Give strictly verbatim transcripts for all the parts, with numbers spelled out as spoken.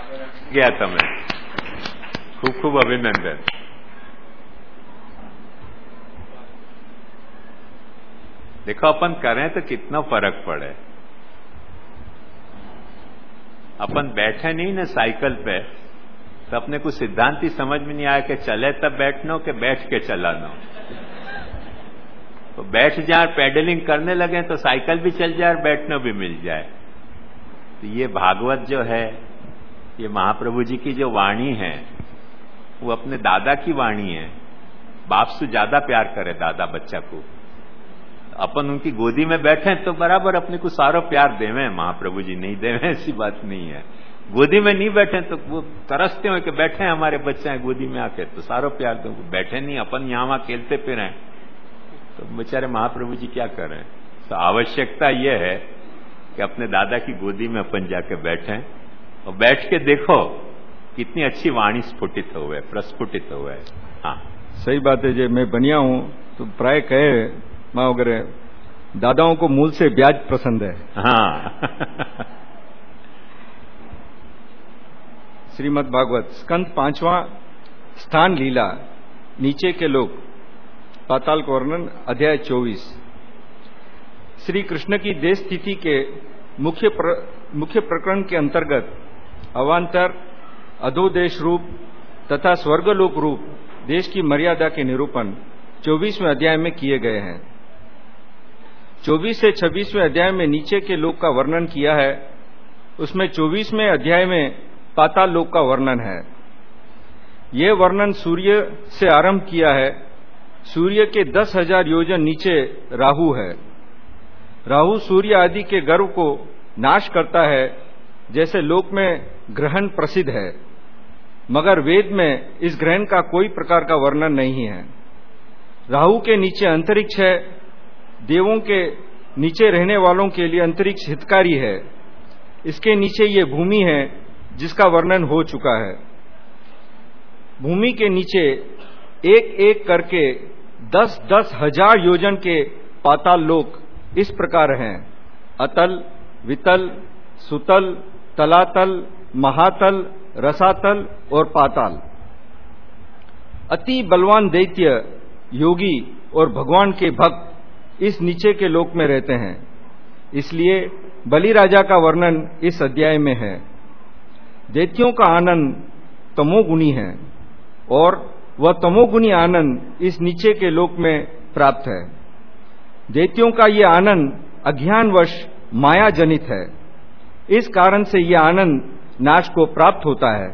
गया તમે ખૂબ ખૂબ અભિનંદન. देखो अपन करें तो कितना फर्क पड़े. अपन बैठे नहीं ना साइकिल पे तो अपने को सिद्धांत ही समझ में नहीं आया कि चले तब बैठना कि बैठ के चलाना. तो बैठ जाए पेडलिंग करने लगे तो साइकिल भी चल जाए और बैठना भी मिल जाए. तो ये भागवत जो है, ये महाप्रभु जी की जो वाणी है वो अपने दादा की वाणी है. बाप से ज्यादा प्यार करे दादा बच्चा को. अपन उनकी गोदी में बैठे तो बराबर अपने को सारा प्यार देवे. महाप्रभु जी नहीं देवे ऐसी बात नहीं है. गोदी में नहीं बैठे तो वो तरसते हो कि बैठे हमारे बच्चे हैं गोदी में आके तो सारा प्यार दो. बैठे नहीं, अपन यहां वहां खेलते फिर हैं तो बेचारे महाप्रभु जी क्या करें. तो आवश्यकता यह है कि अपने दादा की गोदी में अपन जाके बैठे और बैठ के देखो कितनी अच्छी वाणी स्फुटित हुए, प्रस्फुटित हुए. हाँ सही बात है. जो मैं बनिया हूं तो प्राय कहे माँ वगैरह दादाओं को मूल से ब्याज पसंद है. हाँ श्रीमद् भागवत स्कंद पांचवा स्थान लीला नीचे के लोग पाताल का वर्णन अध्याय चौबीस. श्री कृष्ण की देश स्थिति के मुख्य प्र, मुख्य प्रकरण के अंतर्गत अवांतर अधोदेश रूप तथा स्वर्गलोक रूप देश की मर्यादा के निरूपण चौबीसवें अध्याय में किए गए हैं. चौबीस से छब्बीसवें अध्याय में नीचे के लोक का वर्णन किया है. उसमें चौबीसवें अध्याय में पाताल लोक का वर्णन है. यह वर्णन सूर्य से आरंभ किया है. सूर्य के दस हजार योजन नीचे राहु है. राहु सूर्य आदि के गर्व को नाश करता है जैसे लोक में ग्रहण प्रसिद्ध है, मगर वेद में इस ग्रहण का कोई प्रकार का वर्णन नहीं है. राहु के नीचे अंतरिक्ष है. देवों के नीचे रहने वालों के लिए अंतरिक्ष हितकारी है. इसके नीचे ये भूमि है जिसका वर्णन हो चुका है. भूमि के नीचे एक एक करके दस दस हजार योजन के पाताल लोक इस प्रकार हैं: अतल, वितल, सुतल, तलातल, महातल, रसातल और पाताल. अति बलवान दैत्य, योगी और भगवान के भक्त इस नीचे के लोक में रहते हैं. इसलिए बलि राजा का वर्णन इस अध्याय में है. दैत्यों का आनंद तमोगुणी है और वह तमोगुणी आनंद इस नीचे के लोक में प्राप्त है. दैत्यों का यह आनंद अज्ञानवश माया जनित है. इस कारण से यह आनंद नाश को प्राप्त होता है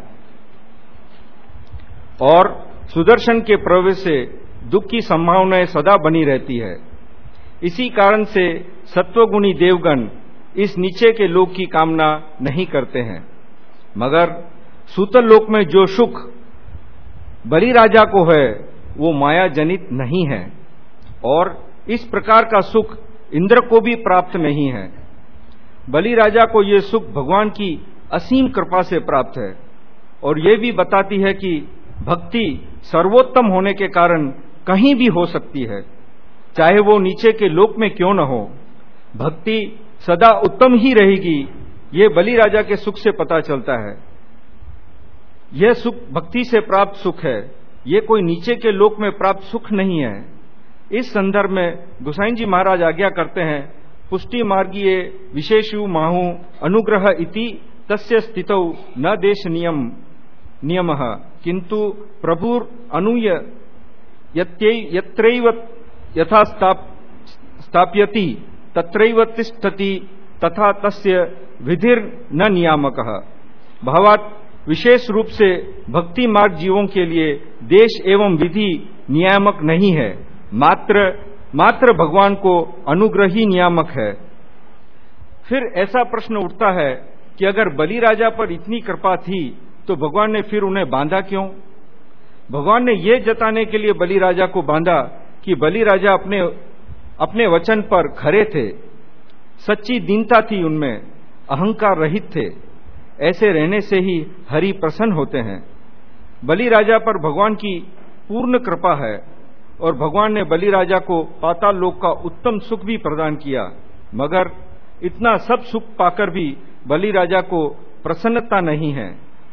और सुदर्शन के प्रवेश से दुख की संभावनाएं सदा बनी रहती है. इसी कारण से सत्वगुणी देवगण इस नीचे के लोक की कामना नहीं करते हैं, मगर सूतल लोक में जो सुख बलि राजा को है वो माया जनित नहीं है और इस प्रकार का सुख इंद्र को भी प्राप्त नहीं है. बलि राजा को ये सुख भगवान की असीम कृपा से प्राप्त है और ये भी बताती है कि भक्ति सर्वोत्तम होने के कारण कहीं भी हो सकती है, चाहे वो नीचे के लोक में क्यों न हो. भक्ति सदा उत्तम ही रहेगी, ये बलि राजा के सुख से पता चलता है. यह सुख भक्ति से प्राप्त सुख है, ये कोई नीचे के लोक में प्राप्त सुख नहीं है. इस संदर्भ में गोसाई जी महाराज आज्ञा करते हैं: पुष्टि मार्गीय विशेषु माहु अनुग्रह इति तस्य स्थितौ न देश नियम नियमः किंतु प्रभुर अनुय यत्रैव यथा स्थाप्यति तत्रैव तिष्ठति तथा तस्य विधिर न नियामकः. भावात् विशेष रूप से भक्ति मार्ग जीवों के लिए देश एवं विधि नियामक नहीं है, मात्र मात्र भगवान को अनुग्रह ही नियामक है. फिर ऐसा प्रश्न उठता है कि अगर बलि राजा पर इतनी कृपा थी तो भगवान ने फिर उन्हें बांधा क्यों? भगवान ने यह जताने के लिए बलि राजा को बांधा कि बलि राजा अपने अपने वचन पर खरे थे, सच्ची दीनता थी उनमें, अहंकार रहित थे. ऐसे रहने से ही हरि प्रसन्न होते हैं. बलि राजा पर भगवान की पूर्ण कृपा है और भगवान ने बलि राजा को पाताल लोक का उत्तम सुख भी प्रदान किया, मगर इतना सब सुख पाकर भी बलि राजा को प्रसन्नता नहीं है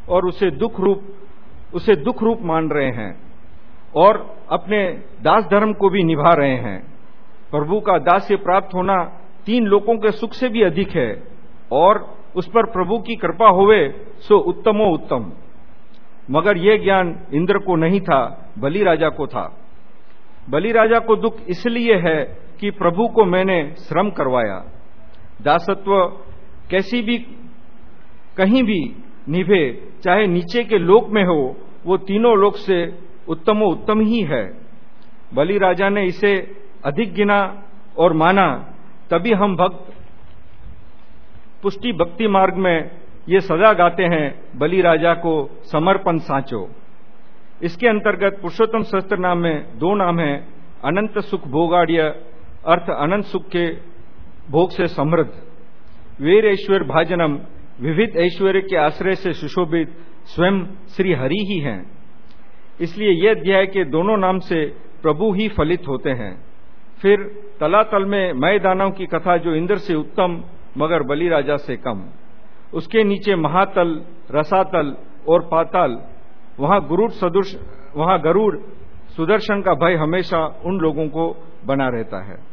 और उसे दुख रूप उसे दुख रूप मान रहे हैं और अपने दास धर्म को भी निभा रहे हैं। प्रभु का दास्य प्राप्त होना तीन लोकों के सुख से भी अधिक है और उस पर प्रभु की कृपा होवे सो उत्तमो उत्तम। मगर यह ज्ञान इंद्र को नहीं था, बलि राजा को था। बलि राजा को दुख इसलिए है कि प्रभु को मैंने श्रम करवाया। दासत्व कैसी भी कहीं भी निभे, चाहे नीचे के लोक में हो, वो तीनों लोक से उत्तमो उत्तम ही है। बलि राजा ने इसे अधिक गिना और माना, तभी हम भक्त पुष्टि भक्ति मार्ग में ये सदा गाते हैं, बलि राजा को समर्पण साचो। इसके अंतर्गत पुरुषोत्तम सहस्त्र नाम में दो नाम हैं, अनंत सुख भोगाड़िय, अर्थ अनंत सुख के भोग से समृद्ध, वीर ऐश्वर्य भाजनम, विविध ऐश्वर्य के आश्रय से सुशोभित स्वयं श्री हरि ही हैं। इसलिए यह अध्याय के दोनों नाम से प्रभु ही फलित होते हैं। फिर तलातल में मय दानव की कथा, जो इंद्र से उत्तम मगर बलि राजा से कम। उसके नीचे महातल, रसातल और पाताल, वहां गुरुड़ सदृश वहां गरुड़ सुदर्शन का भय हमेशा उन लोगों को बना रहता है।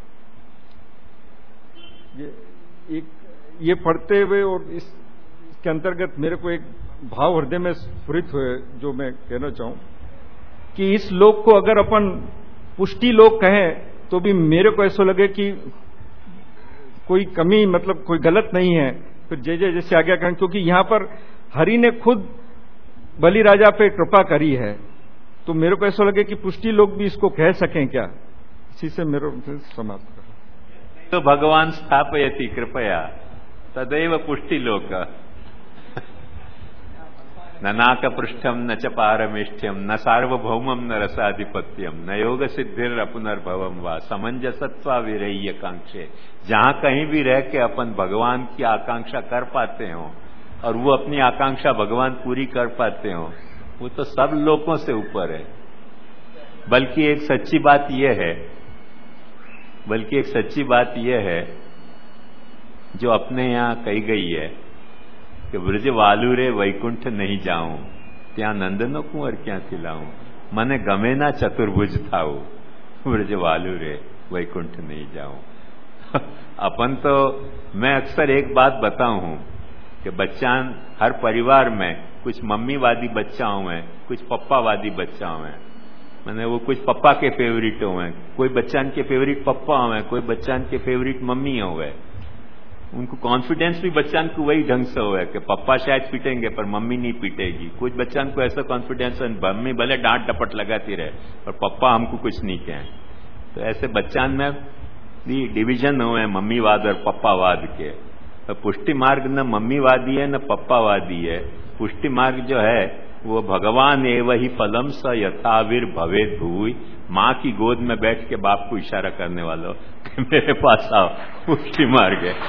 ये एक ये पढ़ते हुए और इस, इसके अंतर्गत मेरे को एक भाव हृदय में स्फुरित हुए, जो मैं कहना चाहूं कि इस लोक को अगर अपन पुष्टि लोक कहें तो भी मेरे को ऐसा लगे कि कोई कमी, मतलब कोई गलत नहीं है। फिर जय जय जैसे आज्ञा करें, क्योंकि यहां पर हरि ने खुद बलि राजा पे कृपा करी है, तो मेरे को ऐसा लगे कि पुष्टि लोग भी इसको कह सकें क्या। इसी से मेरे समाप्त कर। तो भगवान स्थापयति कृपया तदैव पुष्टि लोक। न नाक पृष्ठम न च पारमेष्ठ्यम न सार्वभौमम न रसाधिपत्यम न योग सिद्धिर पुनर्भवम वा समंजसत्वा विरह्य कांक्षे। जहां कहीं भी रह के अपन भगवान की आकांक्षा कर पाते हो और वो अपनी आकांक्षा भगवान पूरी कर पाते हो, वो तो सब लोगों से ऊपर है। बल्कि एक सच्ची बात यह है बल्कि एक सच्ची बात यह है जो अपने यहां कही गई है कि ब्रज वालुरे वैकुंठ नहीं जाऊं, ત્યાં નંદનો કુંવર ક્યાંથી લાऊं, મને ગમે ના ચતુર્ભુજ થાઉં, ब्रज वालुरे वैकुंठ नहीं जाऊं। अपन तो, मैं अक्सर एक बात बताऊं हूं कि बच्चान हर परिवार में कुछ मम्मीवादी बच्चा हुए, कुछ पप्पावादी बच्चा हुए। मैंने वो कुछ पप्पा के फेवरेट हुए, कोई बच्चान के फेवरेट पप्पा हुए, कोई बच्चान के फेवरेट मम्मी हुए। उनको कॉन्फिडेंस भी बच्चान को वही ढंग से हुआ कि पप्पा शायद पीटेंगे पर मम्मी नहीं पीटेगी। कुछ बच्चान को ऐसा कॉन्फिडेंस है, मम्मी भले डांट डपट लगाती रहे पर पप्पा हमको कुछ नहीं कहें। तो ऐसे बच्चान में भी डिवीजन हुए मम्मीवाद और पप्पावाद के। तो पुष्टि मार्ग न मम्मीवादी है न पप्पावादी है। पुष्टि मार्ग जो है वो भगवान एव ही फलम स यथावीर भवेद भूई। माँ की गोद में बैठ के बाप को इशारा करने वालों कि मेरे पास आओ, पुष्टि मार्ग है।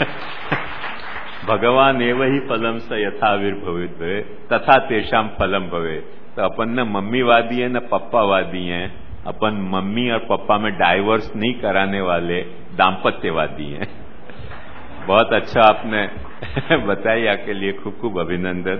भगवान एव ही फलम स यथावीर भवेद भवे तथा तेषाम फलम भवे। तो अपन न मम्मीवादी है न पप्पावादी हैं। अपन मम्मी और पप्पा में डाइवोर्स नहीं कराने वाले दाम्पत्यवादी हैं। बहुत अच्छा आपने बताई, आपके लिए खूब खूब अभिनंदन।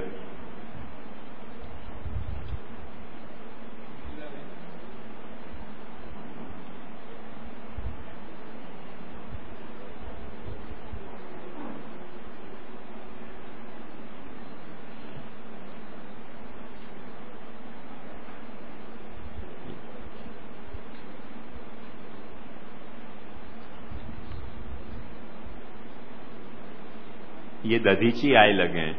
ये दधीची आए लगे हैं।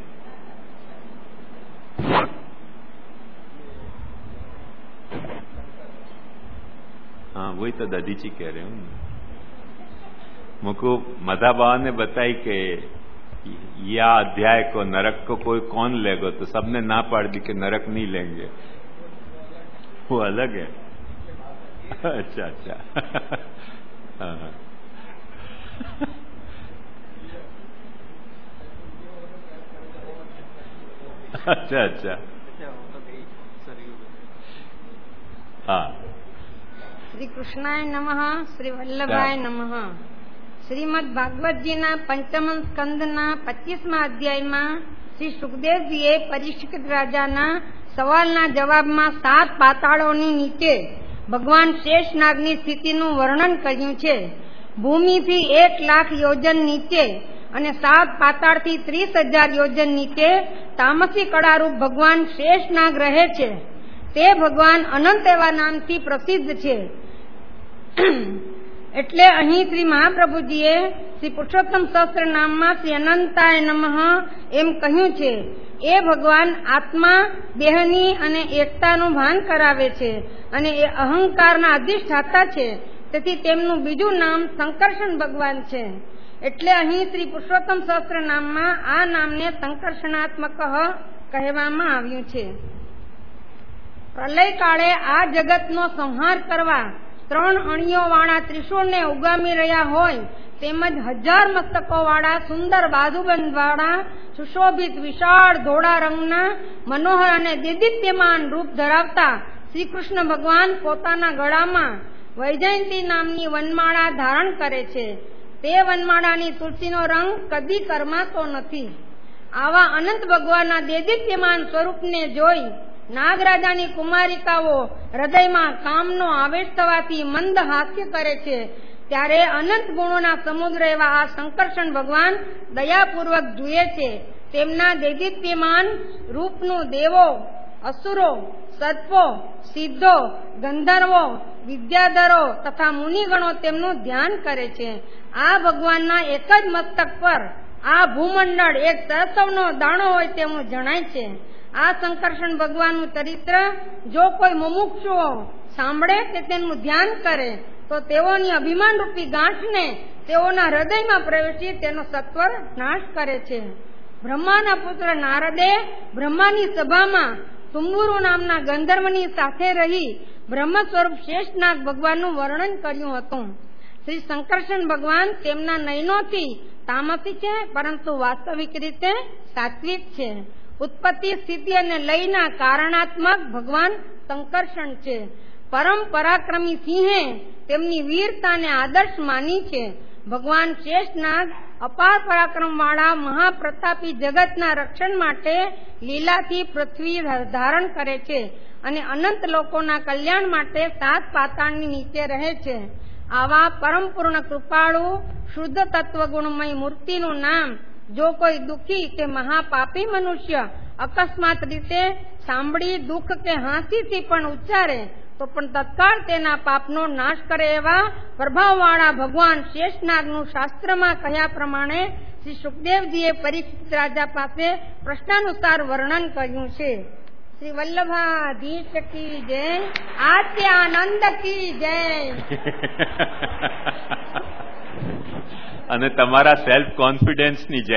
हाँ, वही तो दधीची कह रहे हूँ। मुझको मधा बाबा ने बताई कि यह अध्याय को नरक को कोई कौन लेगा, तो सबने ना पाड़ दी कि नरक नहीं लेंगे, वो अलग है। अच्छा अच्छा। हाँ। अच्छा अच्छा। हाँ। श्री कृष्णाय नमः, श्री वल्लभाय नमः। श्रीमद भागवत जी ना पंचम स्कंद ना पच्चीसमा अध्याय में શ્રી સુખદેવજીએ પરીક્ષિત રાજાના સવાલના જવાબમાં સાત પાતાળોની નીચે ભગવાન શેષનાગની સ્થિતિનું વર્ણન કર્યું છે. ભૂમિથી એક લાખ યોજન નીચે અને સાત પાતાળથી ત્રીસ હજાર યોજન નીચે તામસી કળારૂપ ભગવાન શેષનાગ રહે છે. તે ભગવાન અનંત એવા નામથી પ્રસિદ્ધ છે. એટલે અહીં શ્રી મહાપ્રભુજીએ શ્રી પુરુષોત્તમ સહસ્ત્ર નામમાં શ્રી અનંતાય નમઃ એમ કહ્યું છે. એ ભગવાન આત્મા દેહની અને એકતાનું ભાન કરાવે છે અને એ અહંકારના અધિષ્ઠાતા છે. તેથી તેમનું બીજું નામ સંકર્ષણ ભગવાન છે. એટલે અહીં શ્રી પુરુષોત્તમ સહસ્ત્ર નામમાં આ નામને સંકર્ષણાત્મક કહેવામાં આવ્યું છે. પ્રલય કાળે આ જગતનો સંહાર કરવા ત્રણ અણીઓ વાળા ત્રિશૂળને ઉગામી રહ્યા હોય તેમજ હજાર મસ્તકો વાળા સુંદર બાજુબંધ વાળા સુશોભિત વિશાળ ધોળા રંગના મનોહર અને દેદીપ્યમાન રૂપ ધરાવતા શ્રી કૃષ્ણ ભગવાન પોતાના ગળામાં વૈજયંતી નામની વનમાળા ધારણ કરે છે. તે વનમાળાની તુલસીનો રંગ કદી કરમાતો નથી. આવા અનંત ભગવાનના દેદીપ્યમાન સ્વરૂપને જોઈ નાગરાજાની કુમારિકાઓ હૃદયમાં કામનો આવેશ થવાથી મંદ હાસ્ય કરે છે. ત્યારે અનંત ગુણોના સમુદ્ર એવા આ સંકર્ષણ ભગવાન દયાપૂર્વક જુએ છે. તેમના દેદીપ્યમાન રૂપનું દેવો, અસુરો, સર્પો, સિદ્ધો, ગંધર્વો, વિદ્યાધરો તથા મુનિગણો તેમનું ધ્યાન કરે છે. આ ભગવાનના એક જ મસ્તક પર આ ભૂમંડળ એક સરસવનો દાણો હોય તેવું જણાય છે. આ સંકર્ષણ ભગવાનનું ચરિત્ર જો કોઈ મુમુક્ષુઓ સાંભળે કે તેનું ધ્યાન કરે તો તેઓની અભિમાન રૂપી ગાંઠને તેઓના હૃદયમાં પ્રવેશી તેનો સત્વર નાશ કરે છે. બ્રહ્માના પુત્ર નારદે બ્રહ્માની સભામાં તુંબુરુ નામના ગંધર્વની સાથે રહી બ્રહ્મ સ્વરૂપ શેષનાગ ભગવાનનું વર્ણન કર્યું હતું. શ્રી સંકર્ષણ ભગવાન તેમના નયનોથી તામસી છે, પરંતુ વાસ્તવિક રીતે સાત્વિક છે. ઉત્પત્તિ, સ્થિતિ અને લયના કારણાત્મક ભગવાન સંકર્ષણ છે. પરમ પરાક્રમી સિંહે તેમની વીરતાને આદર્શ માની છે. ભગવાન શેષનાગ અપાર પરાક્રમ વાળા મહાપ્રતાપી જગતના રક્ષણ માટે લીલાથી પૃથ્વી ધારણ કરે છે અને અનંત લોકોના કલ્યાણ માટે સાત પાતાળની નીચે રહે છે. આવા પરમ પૂર્ણ કૃપાળુ શુદ્ધ તત્વગુણમય મૂર્તિનું નામ જો કોઈ દુઃખી કે મહાપાપી મનુષ્ય અકસ્માત રીતે સાંભળી દુઃખ કે હાંસીથી પણ ઉચ્ચારે તો પણ તત્કાળ તેના પાપનો નાશ કરે એવા પ્રભાવવાળા ભગવાન શેષનાગનું શાસ્ત્રમાં કહ્યા પ્રમાણે શ્રી સુખદેવજીએ પરીક્ષિત રાજા પાસે પ્રશ્નાનુસાર વર્ણન કર્યું છે. શ્રી વલ્લભાધીશ કી જય, આદ્યાનંદ કી જય. અને તમારા સેલ્ફ કોન્ફિડન્સની જય.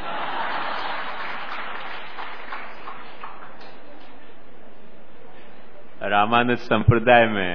रामानुज संप्रदाय में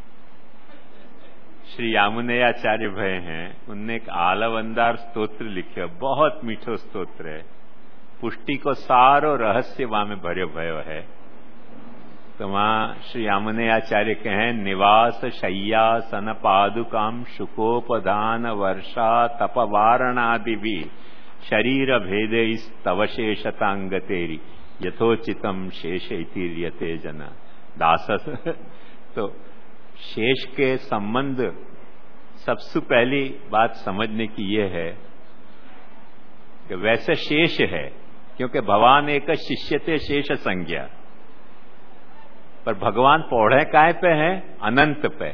श्री यामुनेयाचार्य भय हैं, उनने एक आलवंदार स्तोत्र लिखा, बहुत मीठो स्तोत्र है. पुष्टि को सारो रहस्य वहां में भर्यो भयो है. तो वहां श्री यामुनेयाचार्य कहें, निवास शय्या सन पादुकाम शुकोपदान वर्षा तपवारणादि भी शरीर भेदे इस तवशेषतांग तेरी यथोचितम शेष इतिर्यते जना दास. तो शेष के संबंध सबसे पहली बात समझने की यह है कि वैसे शेष है, क्योंकि भगवान एक शिष्य थे शेष संज्ञा, पर भगवान पौड़े काय पे है? अनंत पे.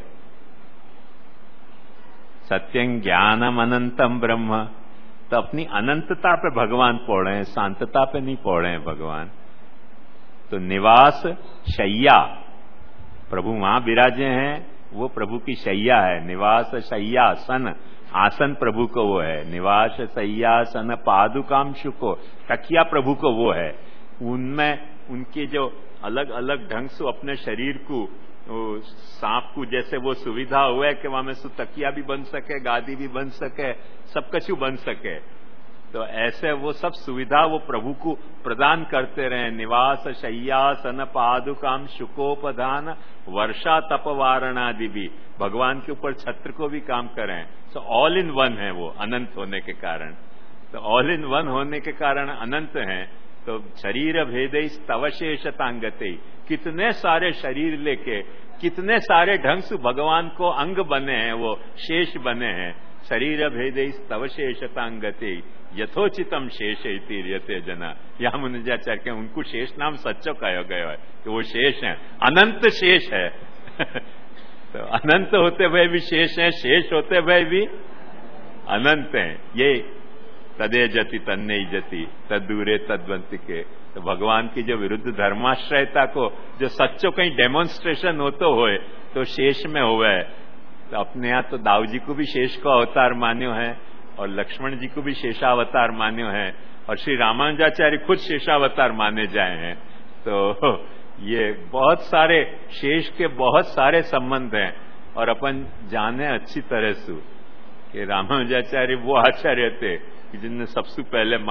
सत्यं ज्ञानम अनंतम ब्रह्म. तो अपनी अनंतता पे भगवान पौड़े हैं, शांतता पे नहीं पौड़े हैं भगवान. तो निवास शय्या, प्रभु वहां विराजे हैं, वो प्रभु की शैया है. निवास शय्या सन, आसन प्रभु को वो है. निवास शय्या सन पादुकाम शुको, तकिया प्रभु को वो है. उनमें उनके जो अलग अलग ढंग से अपने शरीर को सांप को जैसे वो सुविधा हुआ है कि वहां में सु तकिया भी बन सके, गादी भी बन सके, सब कछु बन सके. तो ऐसे वो सब सुविधा वो प्रभु को प्रदान करते रहे. निवास शय्या सन पादुकाम शुकोपदान वर्षा तपवारणादि भी भगवान के ऊपर छत्र को भी काम करें. सो ऑल इन वन है वो, अनंत होने के कारण. तो ऑल इन वन होने के कारण अनंत हैं. तो शरीर भेदे तव शेषतांगते, कितने सारे शरीर लेके कितने सारे ढंग से भगवान को अंग बने हैं, वो शेष बने हैं। शरीर भेदे तव शेषतांगते यथोचितम शेष तीर्यते जना, या मुनिजाचार्य के उनको शेष नाम सच्चो कहो गयो है कि वो शेष है, अनंत शेष है। तो अनंत होते हुए भी शेष है, शेष होते हुए भी अनंत है। ये तदे जति तन्ने जति तदूरे तद्वंत के, तो भगवान की जो विरुद्ध धर्माश्रयता को जो सच्चो कहीं डेमोन्स्ट्रेशन होतो होए तो शेष में होवे। तो अपने यहाँ तो दाऊ जी को भी शेष को अवतार मान्यो है और लक्ष्मण जी को भी शेषावतार मान्यो है और श्री रामानुजाचार्य खुद शेषावतार माने जाए हैं। तो ये बहुत सारे शेष के बहुत सारे संबंध हैं और अपन जाने अच्छी तरह से कि रामानुजाचार्य वो आचार्य थे जिनने सबसे पहले